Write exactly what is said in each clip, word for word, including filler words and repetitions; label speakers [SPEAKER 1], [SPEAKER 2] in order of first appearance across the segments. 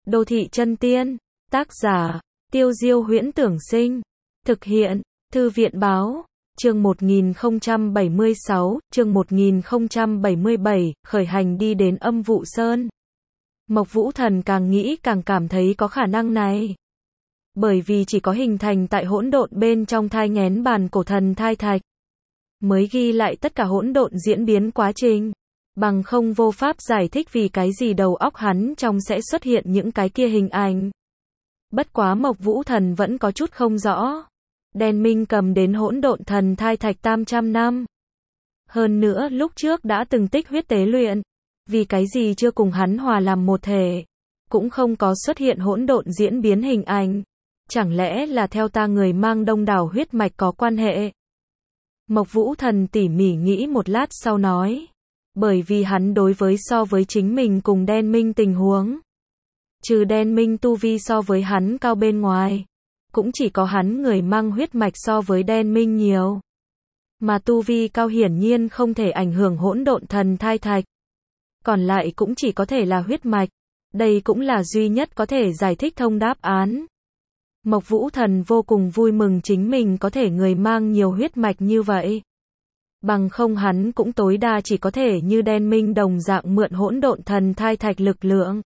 [SPEAKER 1] Đô thị chân tiên. Tác giả, Tiêu Diêu Huyễn Tưởng Sinh. Thực hiện, Thư viện Báo. Chương một nghìn không trăm bảy mươi sáu, chương một nghìn không trăm bảy mươi bảy, khởi hành đi đến Âm Vụ Sơn. Mộc Vũ Thần càng nghĩ càng cảm thấy có khả năng này. Bởi vì chỉ có hình thành tại hỗn độn bên trong thai nghén bàn cổ thần thai thạch, mới ghi lại tất cả hỗn độn diễn biến quá trình. Bằng không vô pháp giải thích vì cái gì đầu óc hắn trong sẽ xuất hiện những cái kia hình ảnh. Bất quá Mộc Vũ Thần vẫn có chút không rõ. Đen Minh cầm đến hỗn độn thần thai thạch tam trăm năm. Hơn nữa lúc trước đã từng tích huyết tế luyện. Vì cái gì chưa cùng hắn hòa làm một thể. Cũng không có xuất hiện hỗn độn diễn biến hình ảnh. Chẳng lẽ là theo ta người mang đông đảo huyết mạch có quan hệ? Mộc Vũ Thần tỉ mỉ nghĩ một lát sau nói. Bởi vì hắn đối với so với chính mình cùng Đen Minh tình huống. Trừ Đen Minh tu vi so với hắn cao bên ngoài. Cũng chỉ có hắn người mang huyết mạch so với Đen Minh nhiều. Mà tu vi cao hiển nhiên không thể ảnh hưởng hỗn độn thần thai thạch. Còn lại cũng chỉ có thể là huyết mạch. Đây cũng là duy nhất có thể giải thích thông đáp án. Mộc Vũ Thần vô cùng vui mừng chính mình có thể người mang nhiều huyết mạch như vậy. Bằng không hắn cũng tối đa chỉ có thể như Đen Minh đồng dạng mượn hỗn độn thần thai thạch lực lượng.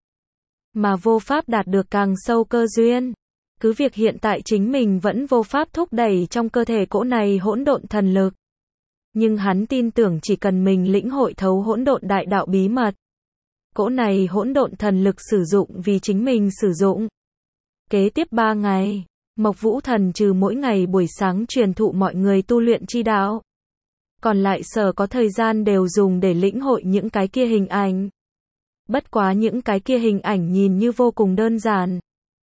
[SPEAKER 1] Mà vô pháp đạt được càng sâu cơ duyên. Cứ việc hiện tại chính mình vẫn vô pháp thúc đẩy trong cơ thể cỗ này hỗn độn thần lực. Nhưng hắn tin tưởng chỉ cần mình lĩnh hội thấu hỗn độn đại đạo bí mật. Cỗ này hỗn độn thần lực sử dụng vì chính mình sử dụng. Kế tiếp ba ngày, Mộc Vũ Thần trừ mỗi ngày buổi sáng truyền thụ mọi người tu luyện chi đạo. Còn lại sở có thời gian đều dùng để lĩnh hội những cái kia hình ảnh. Bất quá những cái kia hình ảnh nhìn như vô cùng đơn giản.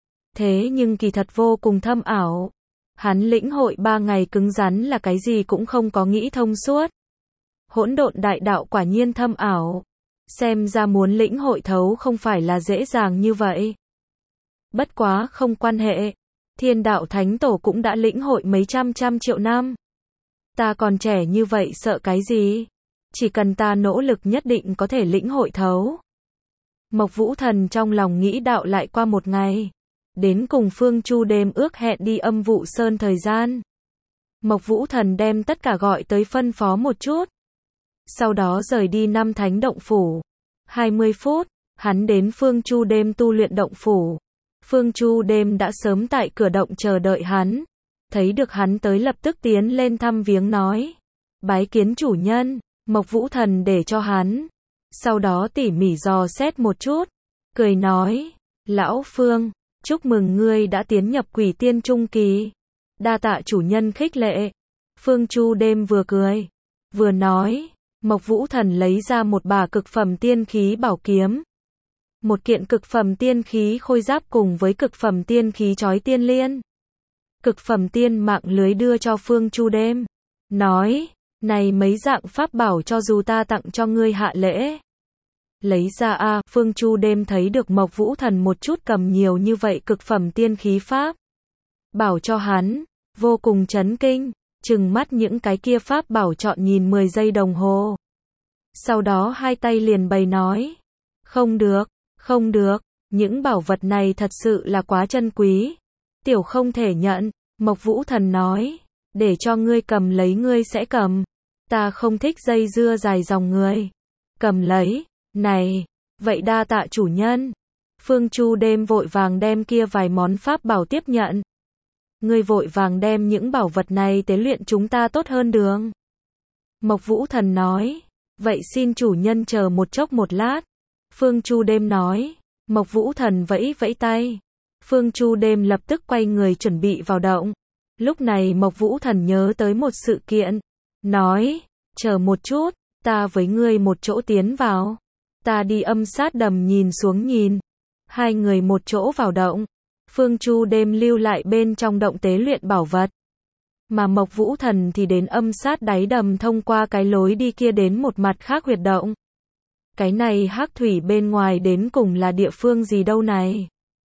[SPEAKER 1] Thế nhưng kỳ thật vô cùng thâm ảo. Hắn lĩnh hội ba ngày cứng rắn là cái gì cũng không có nghĩ thông suốt. Hỗn độn đại đạo quả nhiên thâm ảo. Xem ra muốn lĩnh hội thấu không phải là dễ dàng như vậy. Bất quá không quan hệ. Thiên đạo thánh tổ cũng đã lĩnh hội mấy trăm trăm triệu năm. Ta còn trẻ như vậy sợ cái gì? Chỉ cần ta nỗ lực nhất định có thể lĩnh hội thấu. Mộc Vũ Thần trong lòng nghĩ đạo lại qua một ngày. Đến cùng Phương Chu đêm ước hẹn đi Âm Vụ Sơn thời gian. Mộc Vũ Thần đem tất cả gọi tới phân phó một chút. Sau đó rời đi năm thánh động phủ. hai mươi phút, hắn đến Phương Chu đêm tu luyện động phủ. Phương Chu đêm đã sớm tại cửa động chờ đợi hắn. Thấy được hắn tới lập tức tiến lên thăm viếng nói. Bái kiến chủ nhân, Mộc Vũ Thần để cho hắn. Sau đó tỉ mỉ dò xét một chút. Cười nói, lão Phương, chúc mừng ngươi đã tiến nhập quỷ tiên trung kỳ. Đa tạ chủ nhân khích lệ. Phương Chu đêm vừa cười, vừa nói. Mộc Vũ Thần lấy ra một bả cực phẩm tiên khí bảo kiếm. Một kiện cực phẩm tiên khí khôi giáp cùng với cực phẩm tiên khí chói tiên liên. Cực phẩm tiên mạng lưới đưa cho Phương Chu đêm. Nói, này mấy dạng pháp bảo cho dù ta tặng cho ngươi hạ lễ. Lấy ra a, Phương Chu đêm thấy được Mộc Vũ Thần một chút cầm nhiều như vậy cực phẩm tiên khí pháp. Bảo cho hắn, vô cùng chấn kinh, trừng mắt những cái kia pháp bảo chọn nhìn mười giây đồng hồ. Sau đó hai tay liền bày nói. Không được, không được, những bảo vật này thật sự là quá chân quý. Tiểu không thể nhận, Mộc Vũ Thần nói, để cho ngươi cầm lấy ngươi sẽ cầm. Ta không thích dây dưa dài dòng người. Cầm lấy, này, vậy đa tạ chủ nhân. Phương Chu đêm vội vàng đem kia vài món pháp bảo tiếp nhận. Ngươi vội vàng đem những bảo vật này tế luyện chúng ta tốt hơn đường. Mộc Vũ Thần nói, vậy xin chủ nhân chờ một chốc một lát. Phương Chu đêm nói, Mộc Vũ Thần vẫy vẫy tay. Phương Chu đêm lập tức quay người chuẩn bị vào động. Lúc này Mộc Vũ Thần nhớ tới một sự kiện. Nói, chờ một chút, ta với ngươi một chỗ tiến vào. Ta đi âm sát đầm nhìn xuống nhìn. Hai người một chỗ vào động. Phương Chu đêm lưu lại bên trong động tế luyện bảo vật. Mà Mộc Vũ Thần thì đến âm sát đáy đầm thông qua cái lối đi kia đến một mặt khác huyệt động. Cái này hắc thủy bên ngoài đến cùng là địa phương gì đâu này?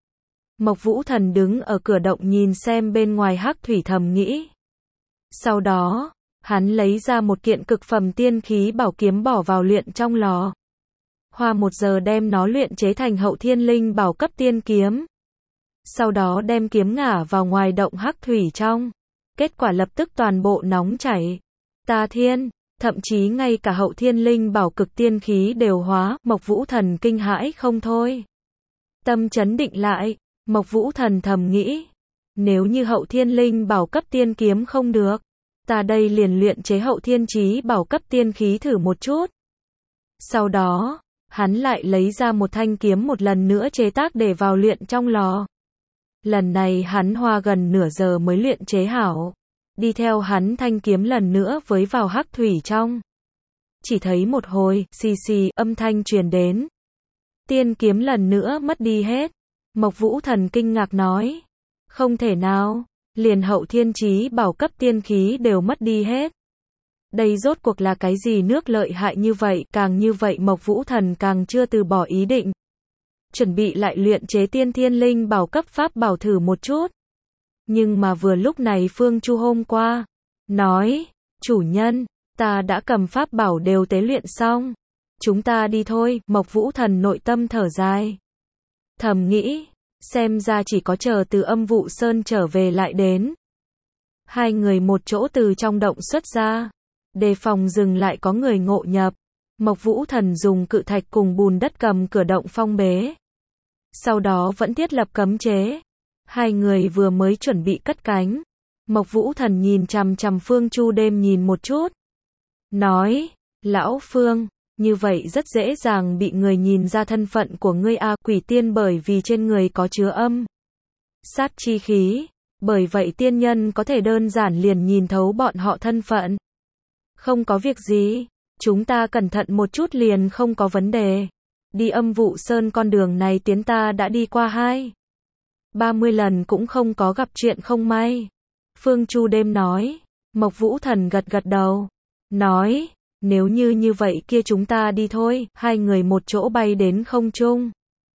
[SPEAKER 1] Mộc Vũ Thần đứng ở cửa động nhìn xem bên ngoài hắc thủy thầm nghĩ. Sau đó, hắn lấy ra một kiện cực phẩm tiên khí bảo kiếm bỏ vào luyện trong lò. hoa một giờ đem nó luyện chế thành hậu thiên linh bảo cấp tiên kiếm. Sau đó đem kiếm ngả vào ngoài động hắc thủy trong. Kết quả lập tức toàn bộ nóng chảy. Ta thiên, thậm chí ngay cả hậu thiên linh bảo cực tiên khí đều hóa, Mộc Vũ Thần kinh hãi không thôi. Tâm chấn định lại, Mộc Vũ Thần thầm nghĩ, nếu như hậu thiên linh bảo cấp tiên kiếm không được, ta đây liền luyện chế hậu thiên chí bảo cấp tiên khí thử một chút. Sau đó, hắn lại lấy ra một thanh kiếm một lần nữa chế tác để vào luyện trong lò. Lần này hắn hoa gần nửa giờ mới luyện chế hảo. Đi theo hắn thanh kiếm lần nữa với vào hắc thủy trong. Chỉ thấy một hồi, xì xì, âm thanh truyền đến. Tiên kiếm lần nữa mất đi hết. Mộc Vũ Thần kinh ngạc nói. Không thể nào, liền hậu thiên chí bảo cấp tiên khí đều mất đi hết. Đây rốt cuộc là cái gì nước lợi hại như vậy, càng như vậy Mộc Vũ Thần càng chưa từ bỏ ý định. Chuẩn bị lại luyện chế tiên thiên linh bảo cấp pháp bảo thử một chút. Nhưng mà vừa lúc này Phương Chu hôm qua, nói, chủ nhân, ta đã cầm pháp bảo đều tế luyện xong. Chúng ta đi thôi, Mộc Vũ Thần nội tâm thở dài. Thầm nghĩ, xem ra chỉ có chờ từ Âm Vụ Sơn trở về lại đến. Hai người một chỗ từ trong động xuất ra, đề phòng dừng lại có người ngộ nhập. Mộc Vũ Thần dùng cự thạch cùng bùn đất cầm cửa động phong bế. Sau đó vẫn thiết lập cấm chế. Hai người vừa mới chuẩn bị cất cánh. Mộc Vũ Thần nhìn chằm chằm Phương Chu đêm nhìn một chút. Nói, lão Phương, như vậy rất dễ dàng bị người nhìn ra thân phận của ngươi a, quỷ tiên bởi vì trên người có chứa âm sát chi khí. Bởi vậy tiên nhân có thể đơn giản liền nhìn thấu bọn họ thân phận. Không có việc gì, chúng ta cẩn thận một chút liền không có vấn đề. Đi Âm Vụ Sơn con đường này tiến ta đã đi qua hai ba mươi lần cũng không có gặp chuyện không may. Phương Chu đêm nói. Mộc Vũ Thần gật gật đầu. Nói, nếu như như vậy kia chúng ta đi thôi. Hai người một chỗ bay đến không trung.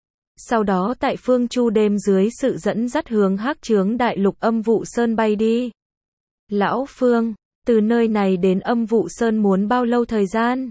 [SPEAKER 1] Sau đó tại Phương Chu đêm dưới sự dẫn dắt hướng Hắc Chướng Đại Lục Âm Vụ Sơn bay đi. Lão Phương, từ nơi này đến Âm Vụ Sơn muốn bao lâu thời gian?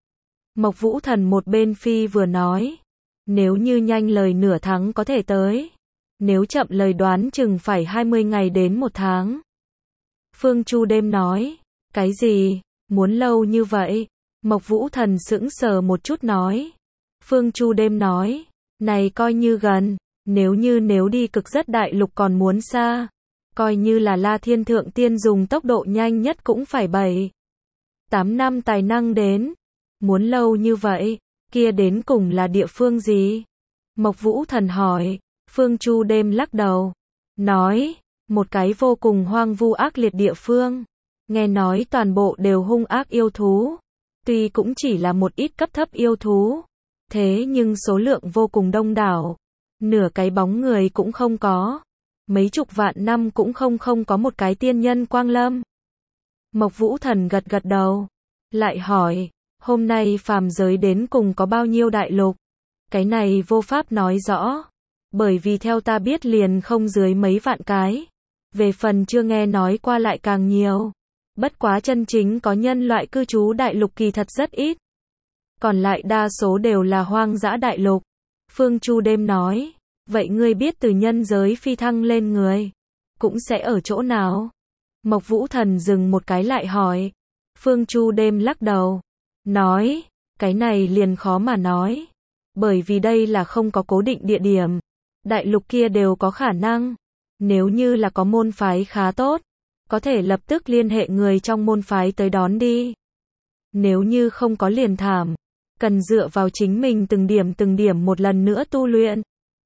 [SPEAKER 1] Mộc Vũ Thần một bên phi vừa nói. Nếu như nhanh lời nửa tháng có thể tới. Nếu chậm lời đoán chừng phải hai mươi ngày đến một tháng. Phương Chu đêm nói. Cái gì? Muốn lâu như vậy? Mộc Vũ Thần sững sờ một chút nói. Phương Chu đêm nói. Này coi như gần. Nếu như nếu đi Cực Rất Đại Lục còn muốn xa. Coi như là La Thiên Thượng Tiên dùng tốc độ nhanh nhất cũng phải bảy tám năm tài năng đến. Muốn lâu như vậy, kia đến cùng là địa phương gì? Mộc Vũ Thần hỏi. Phương Chu đêm lắc đầu. Nói, một cái vô cùng hoang vu ác liệt địa phương. Nghe nói toàn bộ đều hung ác yêu thú. Tuy cũng chỉ là một ít cấp thấp yêu thú. Thế nhưng số lượng vô cùng đông đảo. Nửa cái bóng người cũng không có. Mấy chục vạn năm cũng không không có một cái tiên nhân quang lâm. Mộc Vũ Thần gật gật đầu. Lại hỏi, hôm nay phàm giới đến cùng có bao nhiêu đại lục? Cái này vô pháp nói rõ. Bởi vì theo ta biết liền không dưới mấy vạn cái. Về phần chưa nghe nói qua lại càng nhiều. Bất quá chân chính có nhân loại cư trú đại lục kỳ thật rất ít. Còn lại đa số đều là hoang dã đại lục. Phương Chu đêm nói. Vậy ngươi biết từ nhân giới phi thăng lên người cũng sẽ ở chỗ nào? Mộc Vũ Thần dừng một cái lại hỏi. Phương Chu đêm lắc đầu. Nói, cái này liền khó mà nói. Bởi vì đây là không có cố định địa điểm. Đại lục kia đều có khả năng. Nếu như là có môn phái khá tốt, có thể lập tức liên hệ người trong môn phái tới đón đi. Nếu như không có liền thảm. Cần dựa vào chính mình từng điểm từng điểm một lần nữa tu luyện.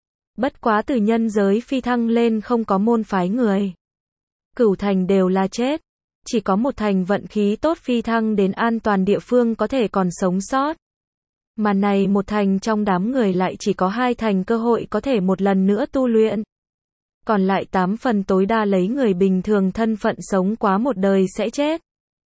[SPEAKER 1] Bất quá từ nhân giới phi thăng lên không có môn phái người. Cửu thành đều là chết. Chỉ có một thành vận khí tốt phi thăng đến an toàn địa phương có thể còn sống sót. Mà này một thành trong đám người lại chỉ có hai thành cơ hội có thể một lần nữa tu luyện. Còn lại tám phần tối đa lấy người bình thường thân phận sống quá một đời sẽ chết.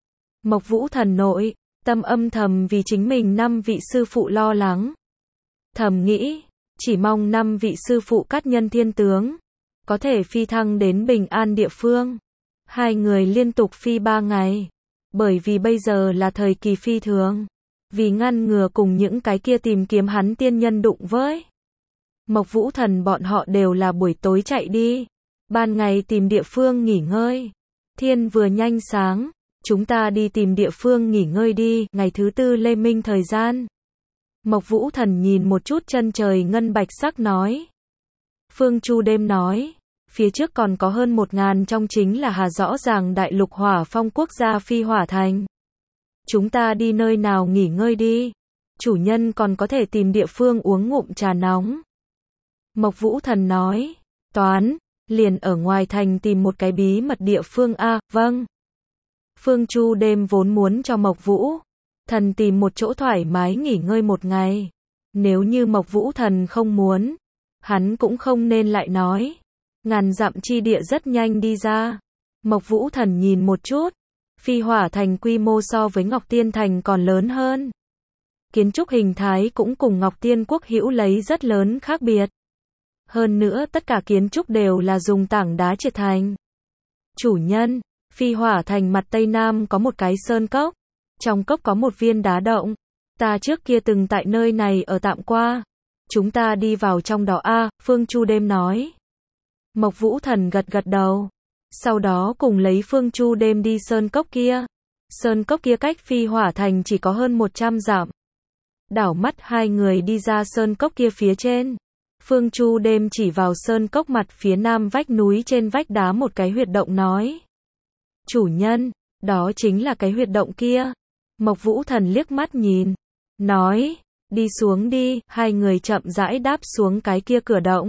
[SPEAKER 1] Mộc Vũ Thần nội, tâm âm thầm vì chính mình năm vị sư phụ lo lắng. Thầm nghĩ, chỉ mong năm vị sư phụ cát nhân thiên tướng, có thể phi thăng đến bình an địa phương. Hai người liên tục phi ba ngày, bởi vì bây giờ là thời kỳ phi thường. vì ngăn ngừa cùng những cái kia tìm kiếm hắn tiên nhân đụng với. Mộc Vũ Thần bọn họ đều là buổi tối chạy đi, ban ngày tìm địa phương nghỉ ngơi. Thiên vừa nhanh sáng, chúng ta đi tìm địa phương nghỉ ngơi đi, ngày thứ tư lê minh thời gian. Mộc Vũ Thần nhìn một chút chân trời ngân bạch sắc nói. Phương Chu đêm nói, phía trước còn có hơn một ngàn trong chính là hà rõ ràng đại lục hỏa phong quốc gia phi hỏa thành. Chúng ta đi nơi nào nghỉ ngơi đi, chủ nhân còn có thể tìm địa phương uống ngụm trà nóng. Mộc Vũ Thần nói, toán, liền ở ngoài thành tìm một cái bí mật địa phương a, à, vâng. Phương Chu đêm vốn muốn cho Mộc Vũ Thần tìm một chỗ thoải mái nghỉ ngơi một ngày. Nếu như Mộc Vũ Thần không muốn, hắn cũng không nên lại nói. Ngàn dặm chi địa rất nhanh đi ra. Mộc Vũ Thần nhìn một chút, phi hỏa thành quy mô so với Ngọc Tiên Thành còn lớn hơn. Kiến trúc hình thái cũng cùng Ngọc Tiên Quốc hữu lấy rất lớn khác biệt. Hơn nữa tất cả kiến trúc đều là dùng tảng đá triệt thành. Chủ nhân, phi hỏa thành mặt Tây Nam có một cái sơn cốc. Trong cốc có một viên đá động. Ta trước kia từng tại nơi này ở tạm qua. Chúng ta đi vào trong đó a, à, Phương Chu đêm nói. Mộc Vũ Thần gật gật đầu. Sau đó cùng lấy Phương Chu đêm đi sơn cốc kia. Sơn cốc kia cách phi hỏa thành chỉ có hơn một trăm dặm. Đảo mắt hai người đi ra sơn cốc kia phía trên. Phương Chu đêm chỉ vào sơn cốc mặt phía nam vách núi trên vách đá một cái huyệt động nói. Chủ nhân, đó chính là cái huyệt động kia. Mộc Vũ Thần liếc mắt nhìn. Nói, đi xuống đi, hai người chậm rãi đáp xuống cái kia cửa động.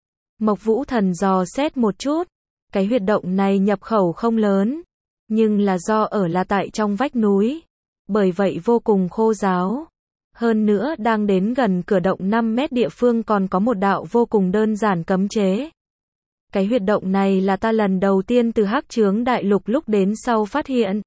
[SPEAKER 1] Mộc Vũ Thần dò xét một chút. Cái huyệt động này nhập khẩu không lớn. Nhưng là do ở là tại trong vách núi. Bởi vậy vô cùng khô ráo. Hơn nữa đang đến gần cửa động năm mét địa phương còn có một đạo vô cùng đơn giản cấm chế. Cái huyệt động này là ta lần đầu tiên từ Hắc Chướng Đại Lục lúc đến sau phát hiện.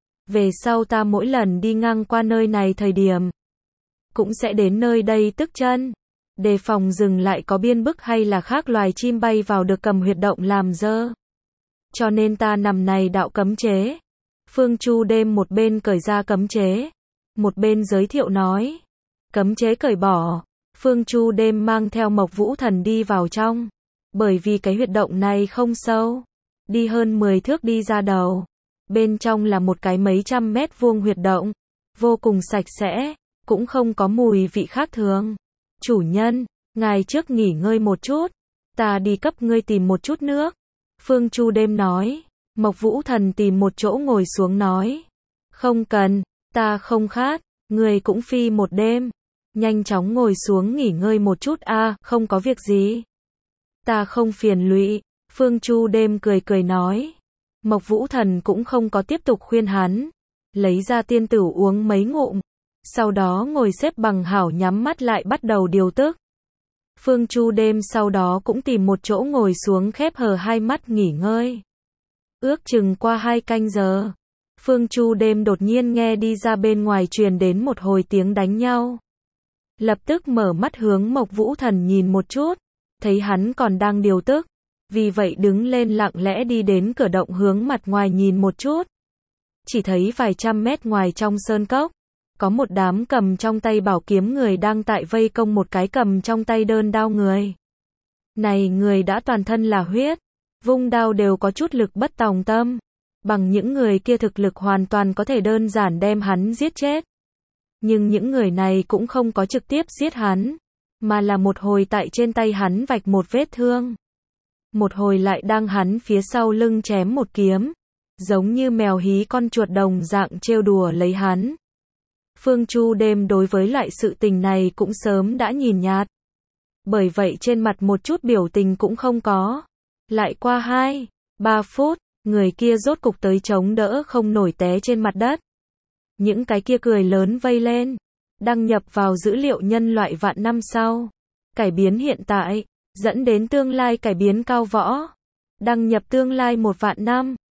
[SPEAKER 1] Về sau ta mỗi lần đi ngang qua nơi này thời điểm, cũng sẽ đến nơi đây tức chân. Đề phòng dừng lại có biên bức hay là khác loài chim bay vào được cầm huyệt động làm dơ. Cho nên ta nằm này đạo cấm chế. Phương Chu đêm một bên cởi ra cấm chế. Một bên giới thiệu nói. Cấm chế cởi bỏ. Phương Chu đêm mang theo Mộc Vũ Thần đi vào trong. Bởi vì cái huyệt động này không sâu. Đi hơn mười thước đi ra đầu. Bên trong là một cái mấy trăm mét vuông huyệt động. Vô cùng sạch sẽ. Cũng không có mùi vị khác thường. Chủ nhân, ngài trước nghỉ ngơi một chút. Ta đi cấp ngươi tìm một chút nước. Phương Chu đêm nói. Mộc Vũ Thần tìm một chỗ ngồi xuống nói. Không cần, ta không khát. Ngươi cũng phi một đêm. Nhanh chóng ngồi xuống nghỉ ngơi một chút a, à, không có việc gì. Ta không phiền lụy. Phương Chu đêm cười cười nói. Mộc Vũ Thần cũng không có tiếp tục khuyên hắn. Lấy ra tiên tử uống mấy ngụm. Sau đó ngồi xếp bằng hảo nhắm mắt lại bắt đầu điều tức. Phương Chu đêm sau đó cũng tìm một chỗ ngồi xuống khép hờ hai mắt nghỉ ngơi. Ước chừng qua hai canh giờ. Phương Chu đêm đột nhiên nghe đi ra bên ngoài truyền đến một hồi tiếng đánh nhau. Lập tức mở mắt hướng Mộc Vũ Thần nhìn một chút. Thấy hắn còn đang điều tức. Vì vậy đứng lên lặng lẽ đi đến cửa động hướng mặt ngoài nhìn một chút. Chỉ thấy vài trăm mét ngoài trong sơn cốc. Có một đám cầm trong tay bảo kiếm người đang tại vây công một cái cầm trong tay đơn đao người. Này người đã toàn thân là huyết. Vung đao đều có chút lực bất tòng tâm. Bằng những người kia thực lực hoàn toàn có thể đơn giản đem hắn giết chết. Nhưng những người này cũng không có trực tiếp giết hắn. Mà là một hồi tại trên tay hắn vạch một vết thương. Một hồi lại đang hắn phía sau lưng chém một kiếm. Giống như mèo hí con chuột đồng dạng trêu đùa lấy hắn. Phương Chu đêm đối với loại sự tình này cũng sớm đã nhìn nhạt. Bởi vậy trên mặt một chút biểu tình cũng không có. Lại qua hai, ba phút, người kia rốt cục tới chống đỡ không nổi té trên mặt đất. Những cái kia cười lớn vây lên. Đăng nhập vào dữ liệu nhân loại vạn năm sau. Cải biến hiện tại, dẫn đến tương lai cải biến cao võ. Đăng nhập tương lai một vạn năm.